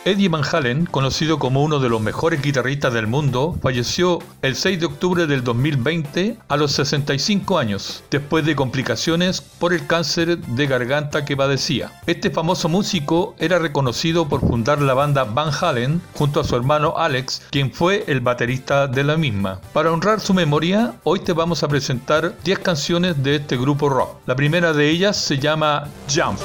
Eddie Van Halen, conocido como uno de los mejores guitarristas del mundo, falleció el 6 de octubre del 2020 a los 65 años, después de complicaciones por el cáncer de garganta que padecía. Este famoso músico era reconocido por fundar la banda Van Halen junto a su hermano Alex, quien fue el baterista de la misma. Para honrar su memoria, hoy te vamos a presentar 10 canciones de este grupo rock. La primera de ellas se llama Jump.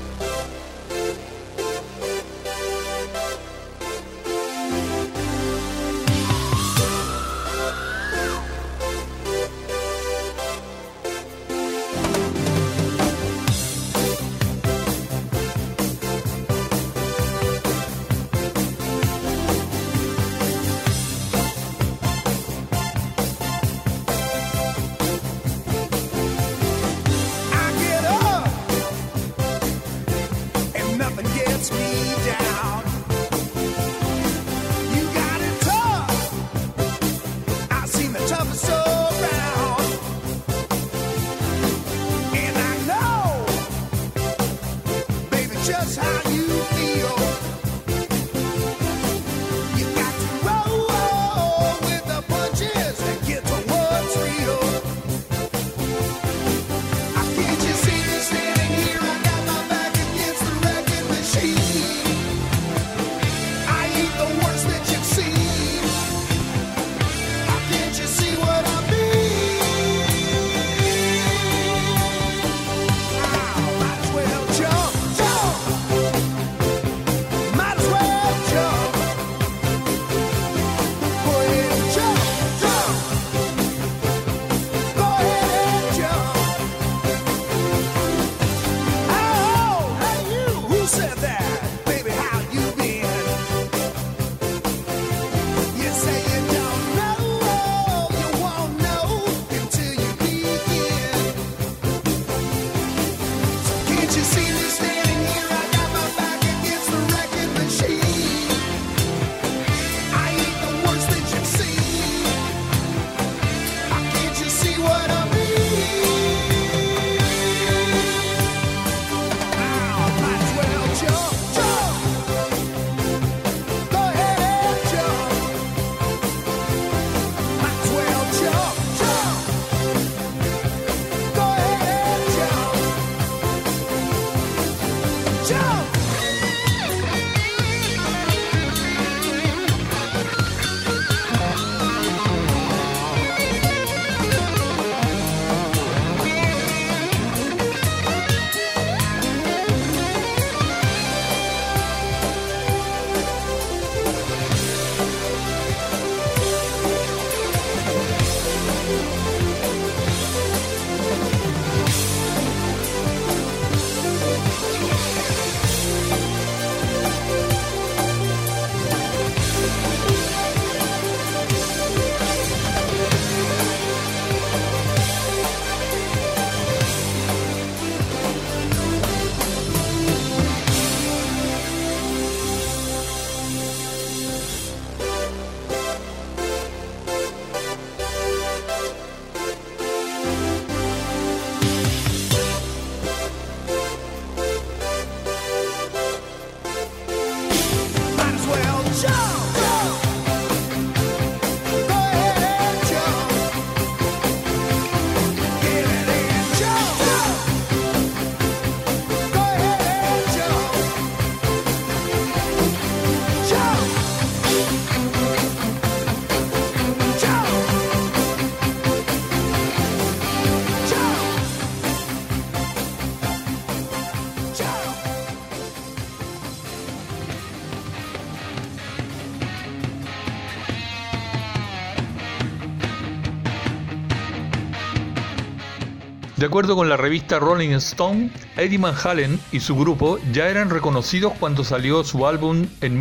De acuerdo con la revista Rolling Stone, Eddie Van Halen y su grupo ya eran reconocidos cuando salió su álbum en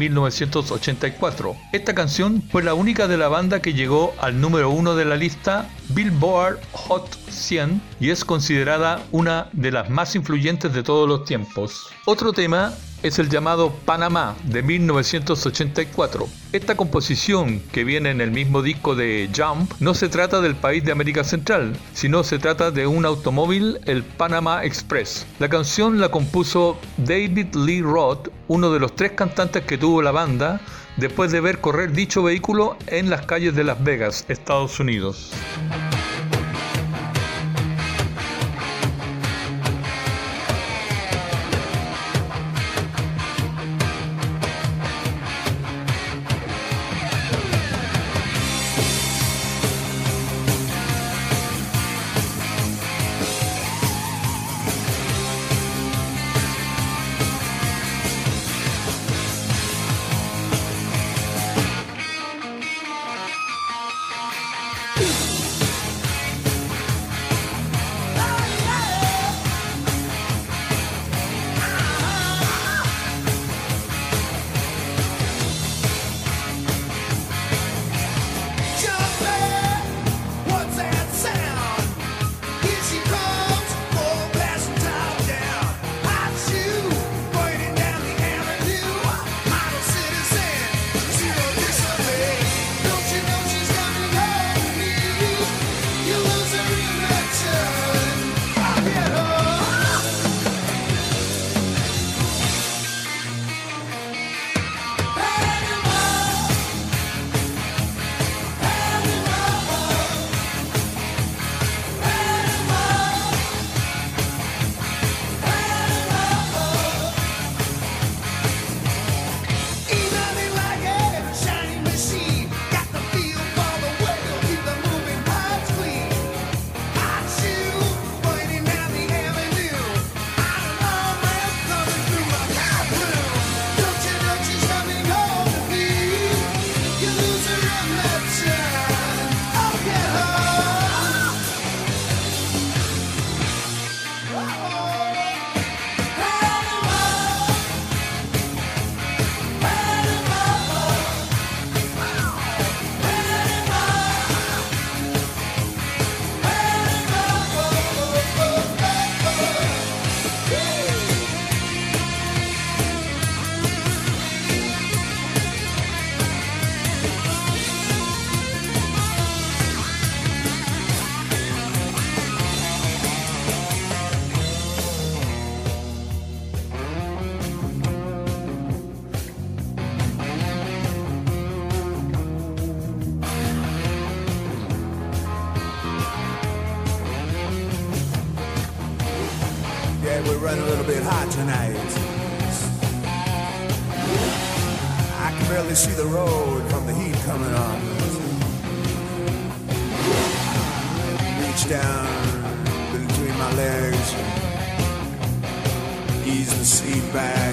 1984. Esta canción fue la única de la banda que llegó al número 1 de la lista Billboard Hot 100 y es considerada una de las más influyentes de todos los tiempos. Otro tema es el llamado Panamá de 1984. Esta composición, que viene en el mismo disco de Jump, no se trata del país de América Central, sino se trata de un automóvil, el Panama Express. La canción la compuso David Lee Roth, uno de los 3 cantantes que tuvo la banda, después de ver correr dicho vehículo en las calles de Las Vegas, Estados Unidos. We're running a little bit hot tonight. I can barely see the road from the heat coming on. Reach down between my legs, ease the seat back.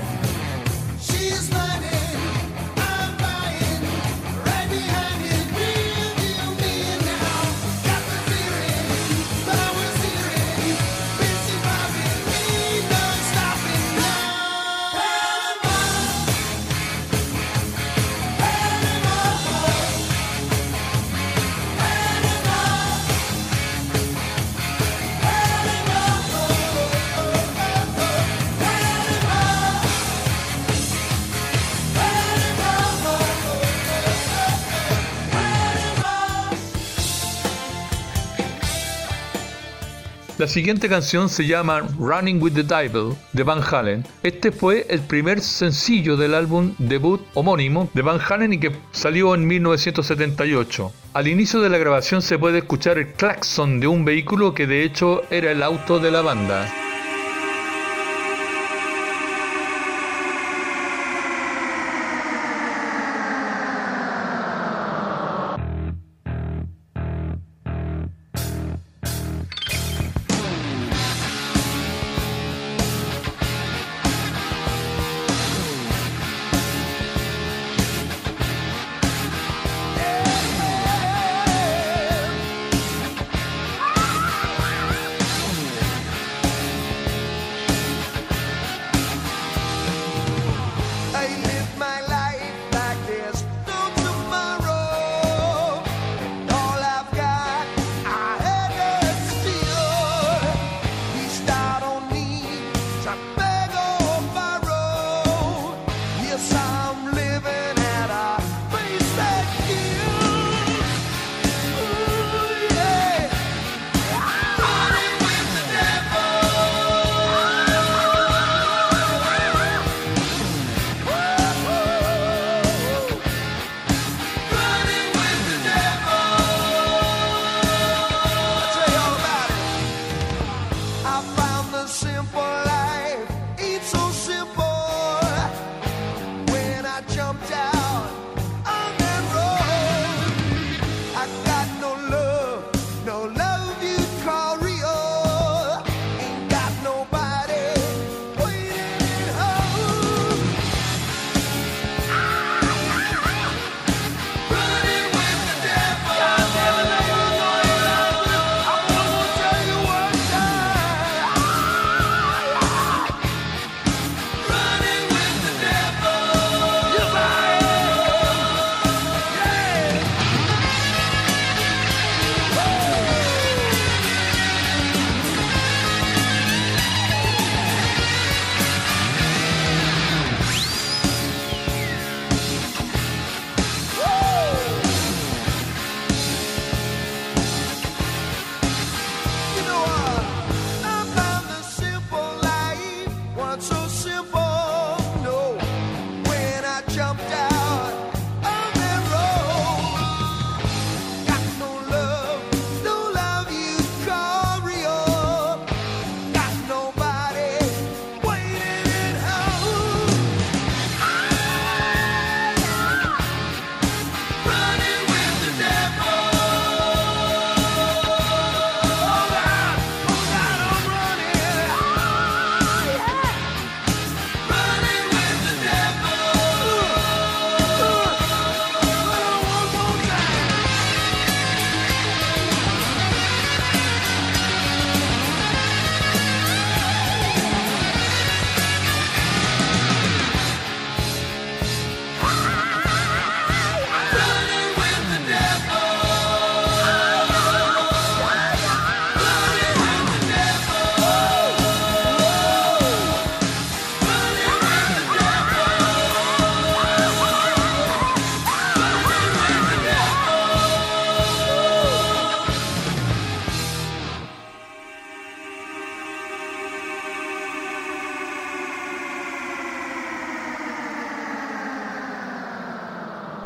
La siguiente canción se llama Running with the Devil de Van Halen. Este fue el primer sencillo del álbum debut homónimo de Van Halen y que salió en 1978. Al inicio de la grabación se puede escuchar el claxon de un vehículo que de hecho era el auto de la banda.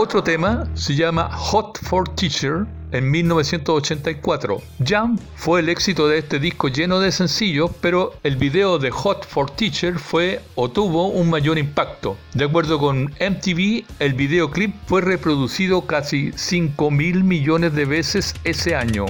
Otro tema se llama Hot for Teacher en 1984. Jump fue el éxito de este disco lleno de sencillos, pero el video de Hot for Teacher fue o tuvo un mayor impacto. De acuerdo con MTV, el videoclip fue reproducido casi 5.000 millones de veces ese año.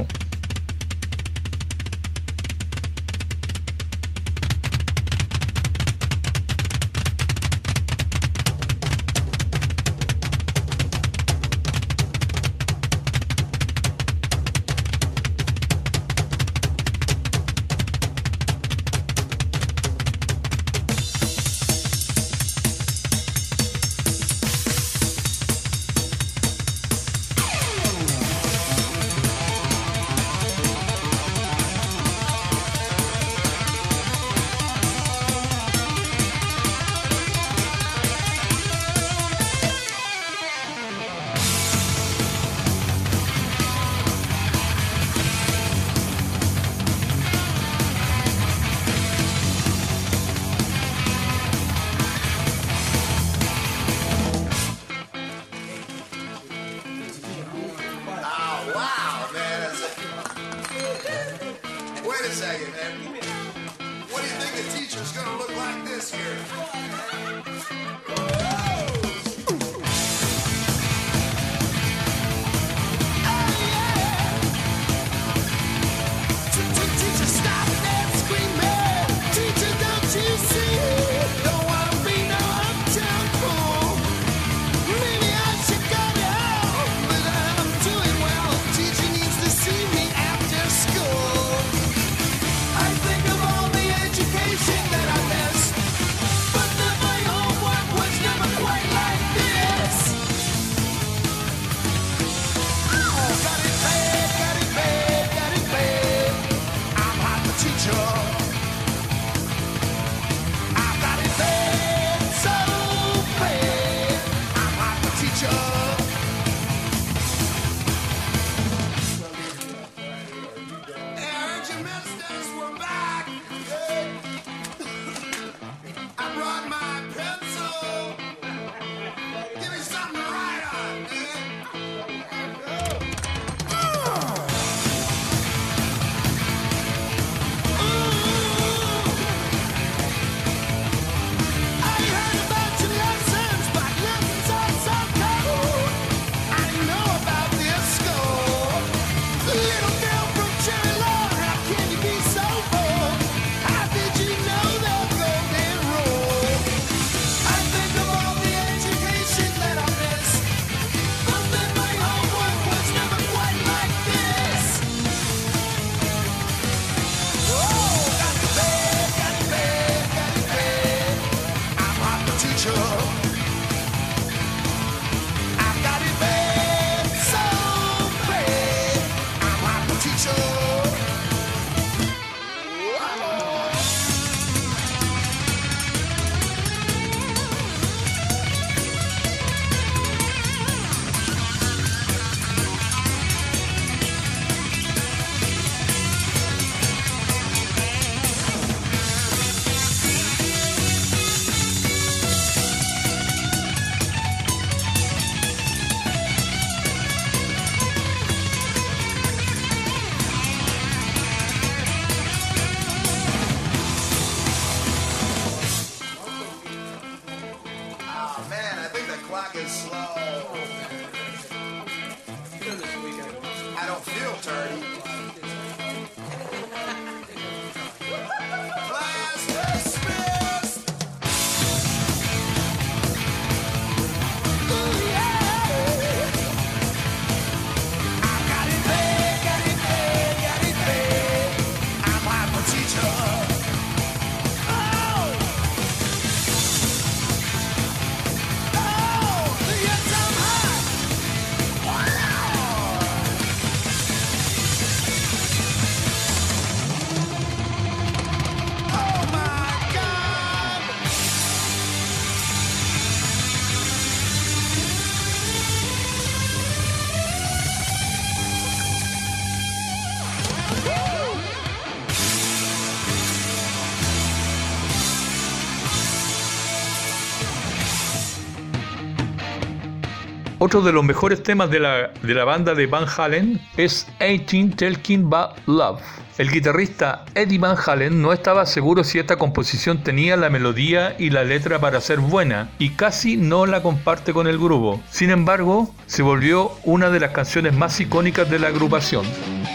Otro de los mejores temas de la banda de Van Halen es 18 Talking About Love. El guitarrista Eddie Van Halen no estaba seguro si esta composición tenía la melodía y la letra para ser buena y casi no la comparte con el grupo. Sin embargo, se volvió una de las canciones más icónicas de la agrupación.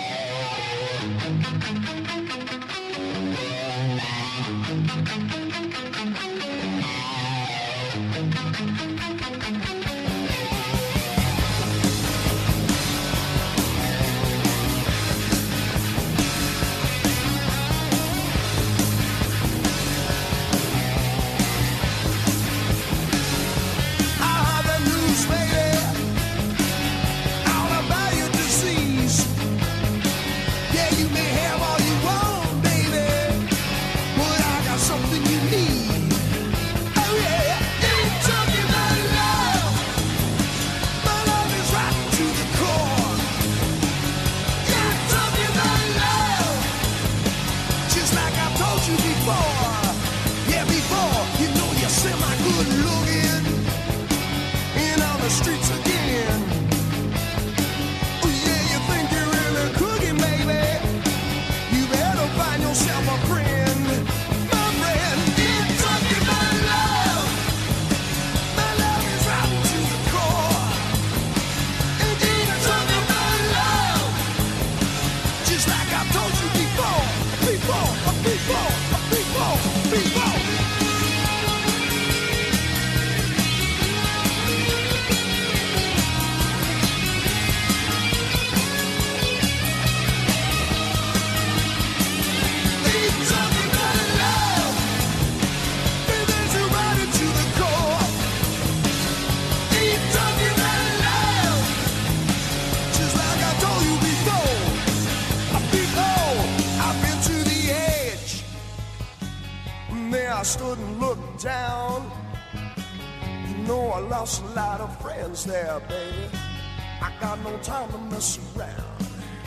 I stood and looked down. You know I lost a lot of friends there, baby. I got no time to mess around.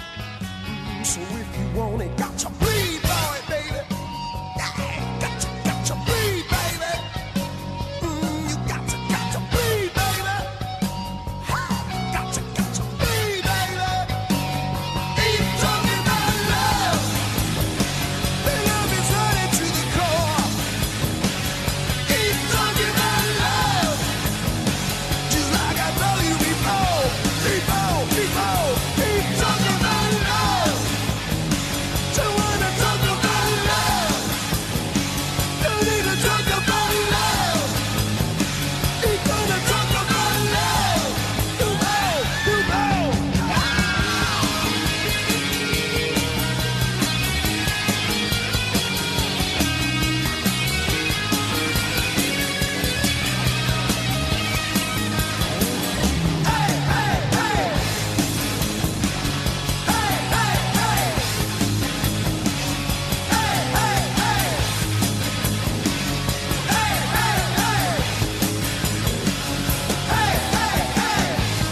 So if you want it, got to bleed, boy, baby. Yeah, got to bleed, baby. You got to bleed, baby. Got to bleed, baby. Keep talking about love. The love is running to the core. Keep talking about love. Just like I told you before. Keep talking about love. Don't wanna talk about love. Don't need to talk about love. Keep gonna talk about love. You know. Hey, hey, hey. Hey, hey, hey. Hey, hey, hey. Hey, hey, hey. Hey, hey, hey.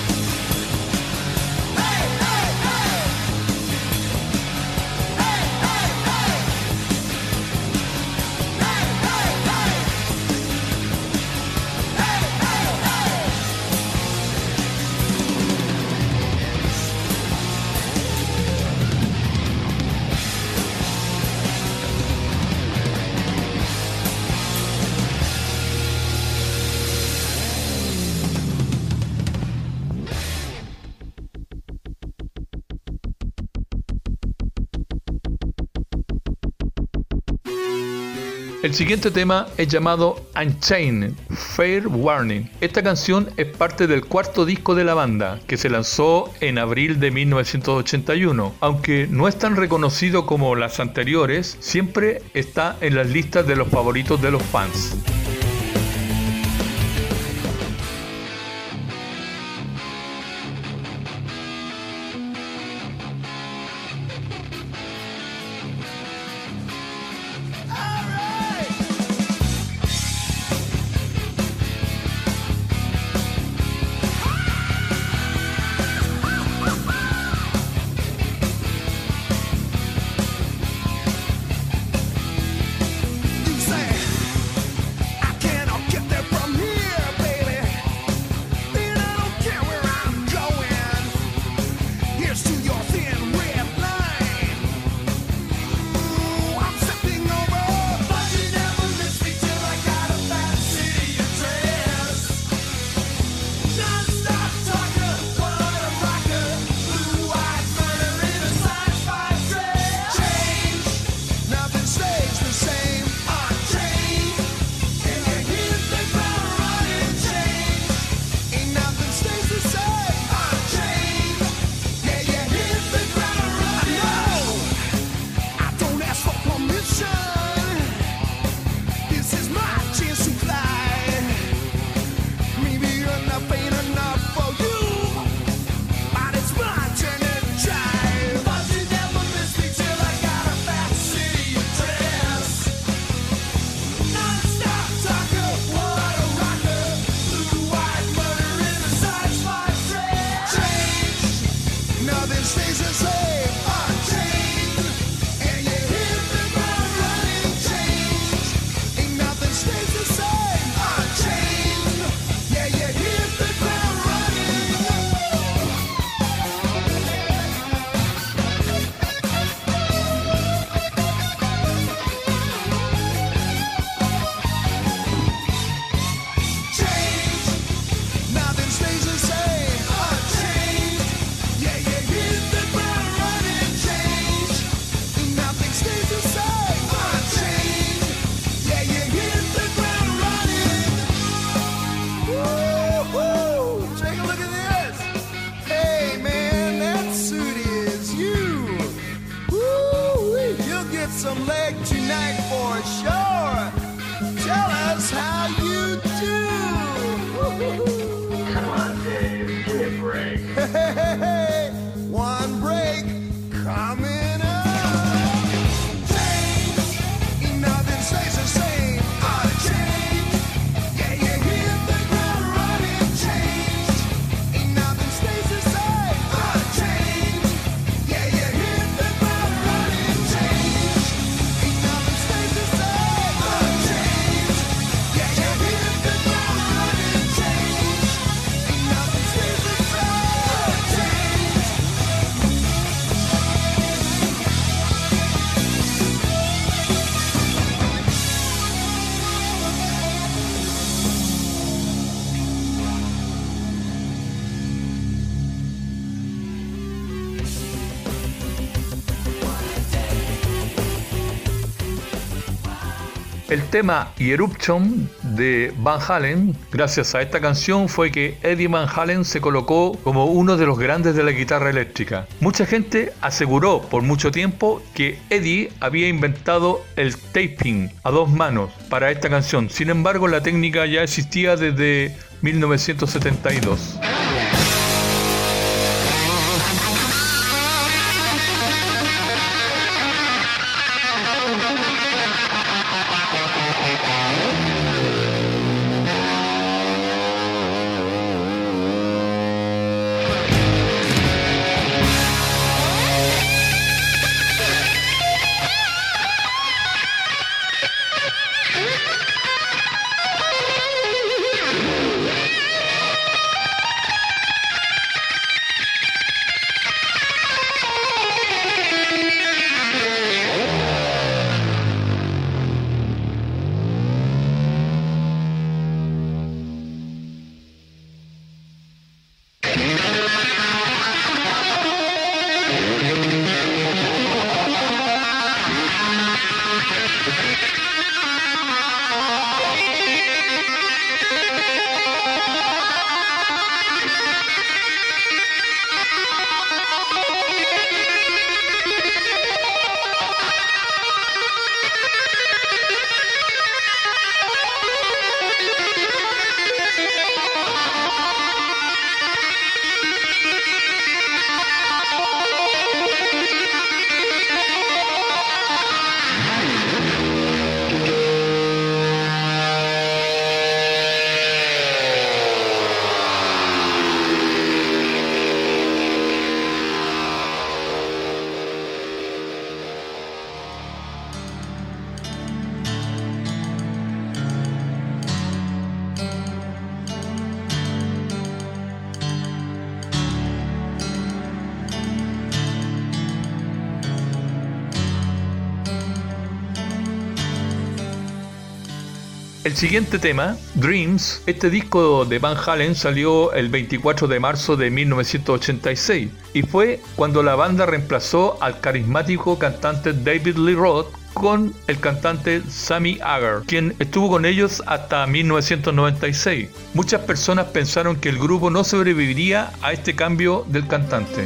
Hey, hey, hey. Hey, hey, hey. Hey, hey, hey. Hey, hey, hey. El siguiente tema es llamado Unchained, Fair Warning. Esta canción es parte del cuarto disco de la banda, que se lanzó en abril de 1981. Aunque no es tan reconocido como las anteriores, siempre está en las listas de los favoritos de los fans. You say some leg tonight for sure. Tell us how you do. Come on, Dave, give me a break. Hey, one break coming up. Change, ain't nothing stays the same. Out of change, yeah, you hit the ground running. Change, ain't nothing stays the same. Out of change, yeah, you hit the ground running. Change, ain't nothing stays the same. Out of change, yeah, you hit the ground running. Change, ain't nothing stays the same. Out of change. El tema Eruption de Van Halen, gracias a esta canción fue que Eddie Van Halen se colocó como uno de los grandes de la guitarra eléctrica. Mucha gente aseguró por mucho tiempo que Eddie había inventado el taping a dos manos para esta canción. Sin embargo, la técnica ya existía desde 1972. El siguiente tema, Dreams, este disco de Van Halen salió el 24 de marzo de 1986 y fue cuando la banda reemplazó al carismático cantante David Lee Roth con el cantante Sammy Hagar, quien estuvo con ellos hasta 1996. Muchas personas pensaron que el grupo no sobreviviría a este cambio del cantante.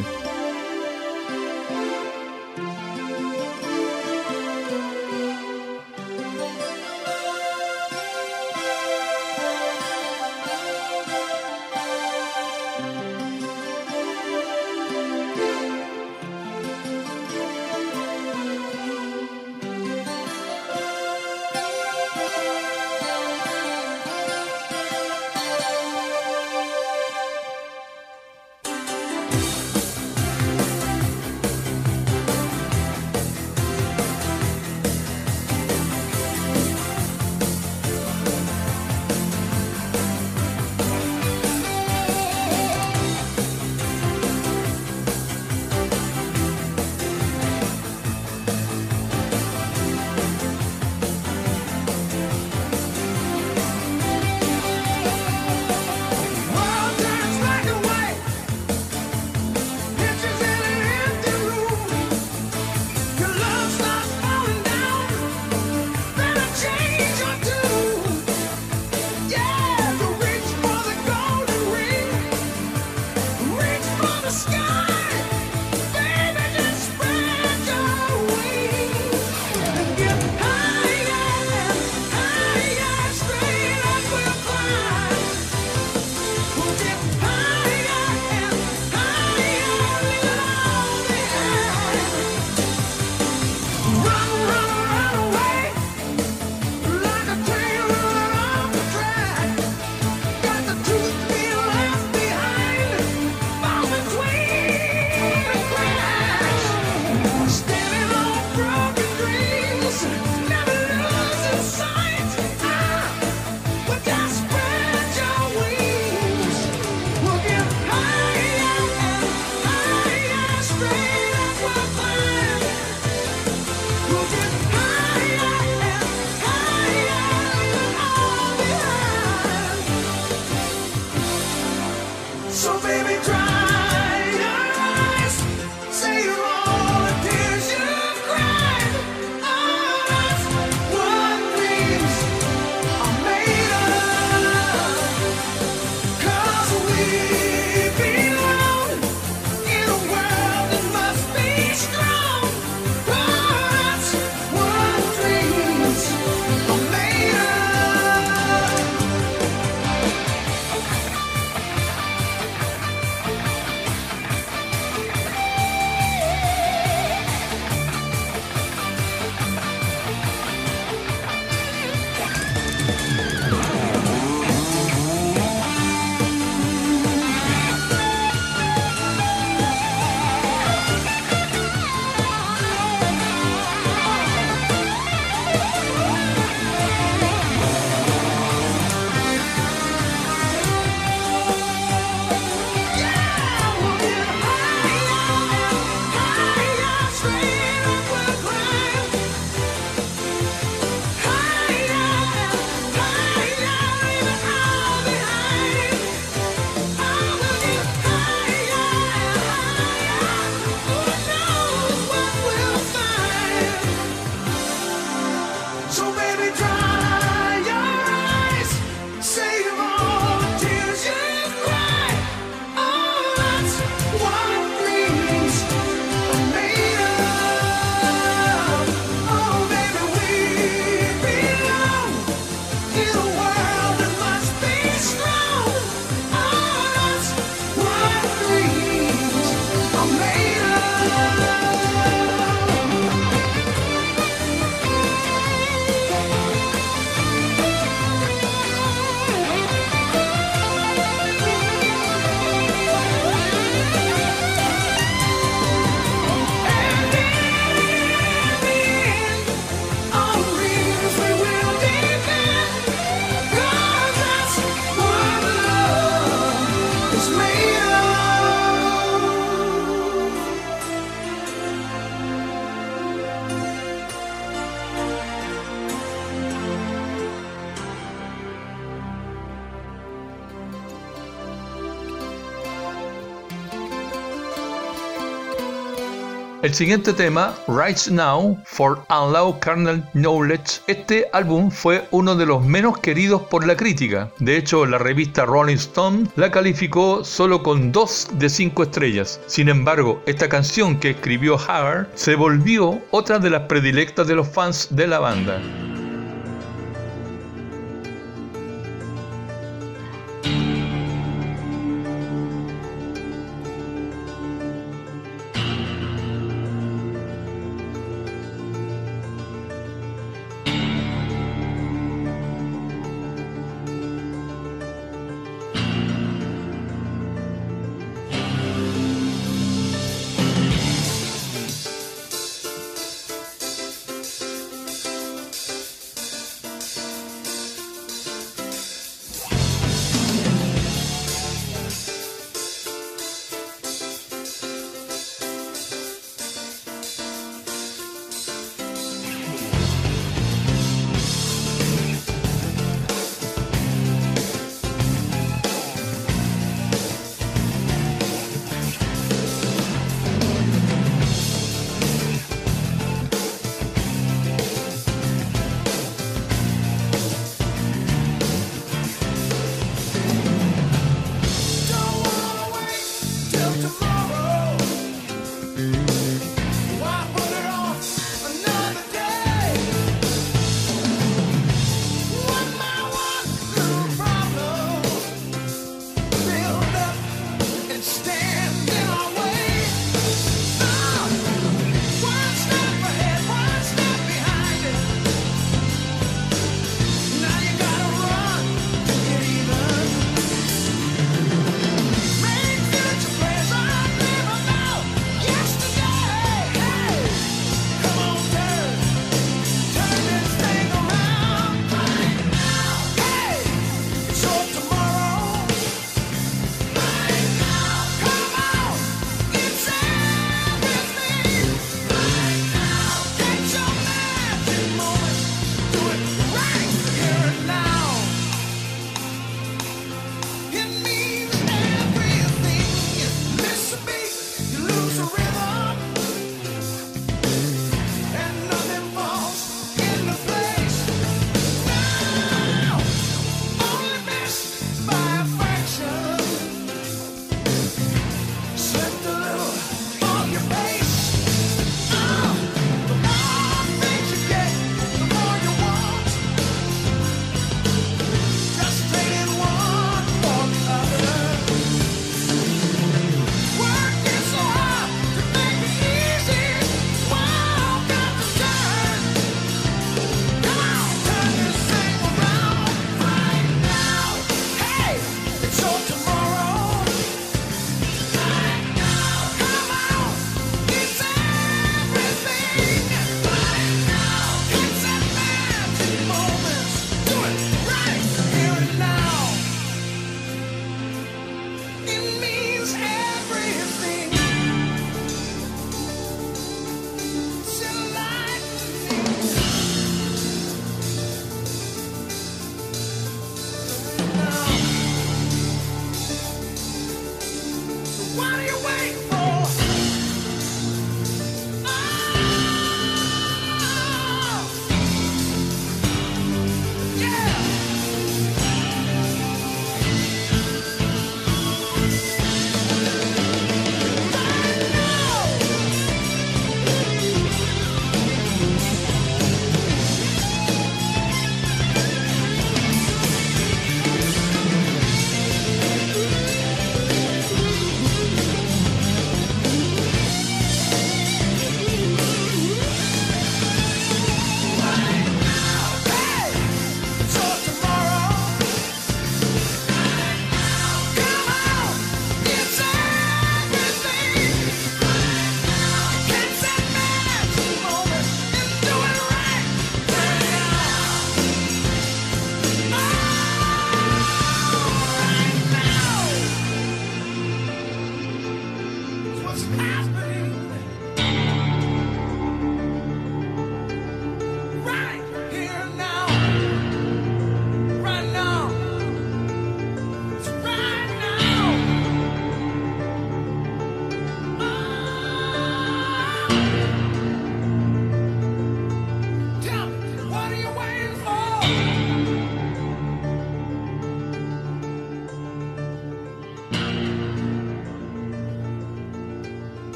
El siguiente tema, Right Now for Unlow Carnal Knowledge, este álbum fue uno de los menos queridos por la crítica. De hecho, la revista Rolling Stone la calificó solo con 2 de 5 estrellas. Sin embargo, esta canción que escribió Haggard se volvió otra de las predilectas de los fans de la banda.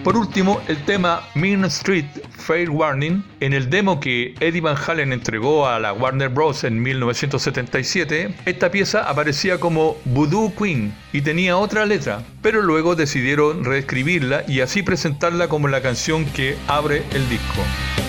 Por último, el tema Mean Street Fair Warning, en el demo que Eddie Van Halen entregó a la Warner Bros. En 1977, esta pieza aparecía como Voodoo Queen y tenía otra letra, pero luego decidieron reescribirla y así presentarla como la canción que abre el disco.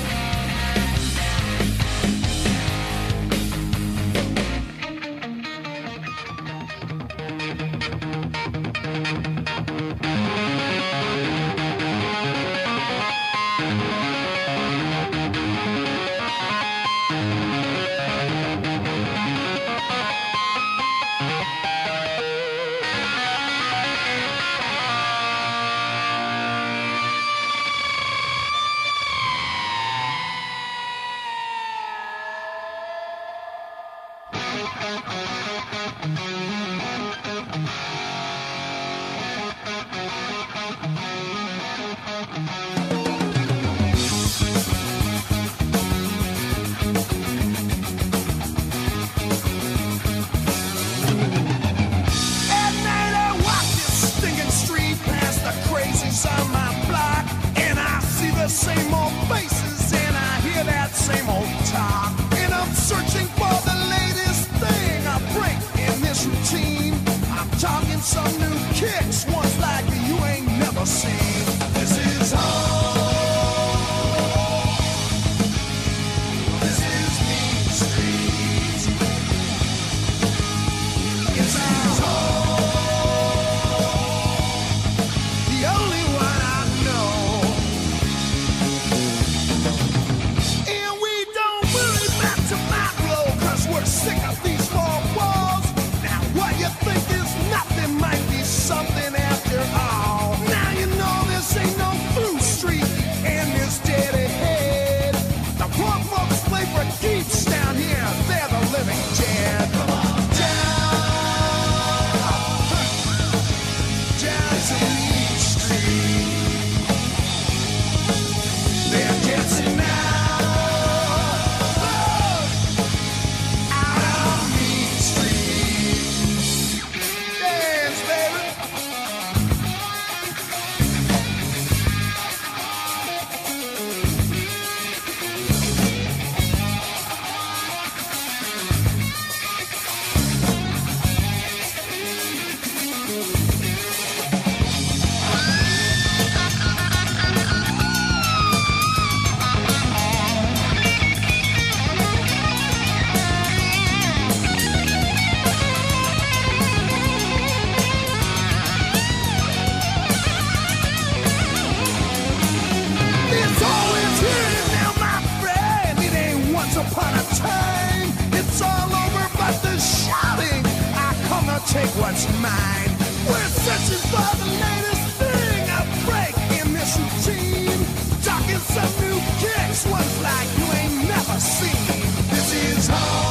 Take what's mine. We're searching for the latest thing, a break in this routine. Talking some new kicks, ones like you ain't never seen. This is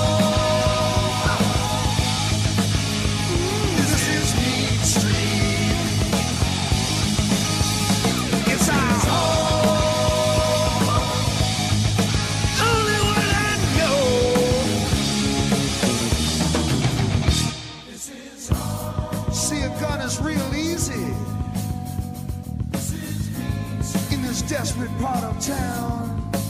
home. This is Mean Street. It's our home. Only one I know. See, a gun is real easy in this desperate part of town.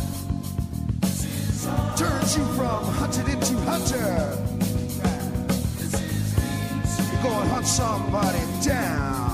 Turns you from hunted into hunter. You go and hunt somebody down.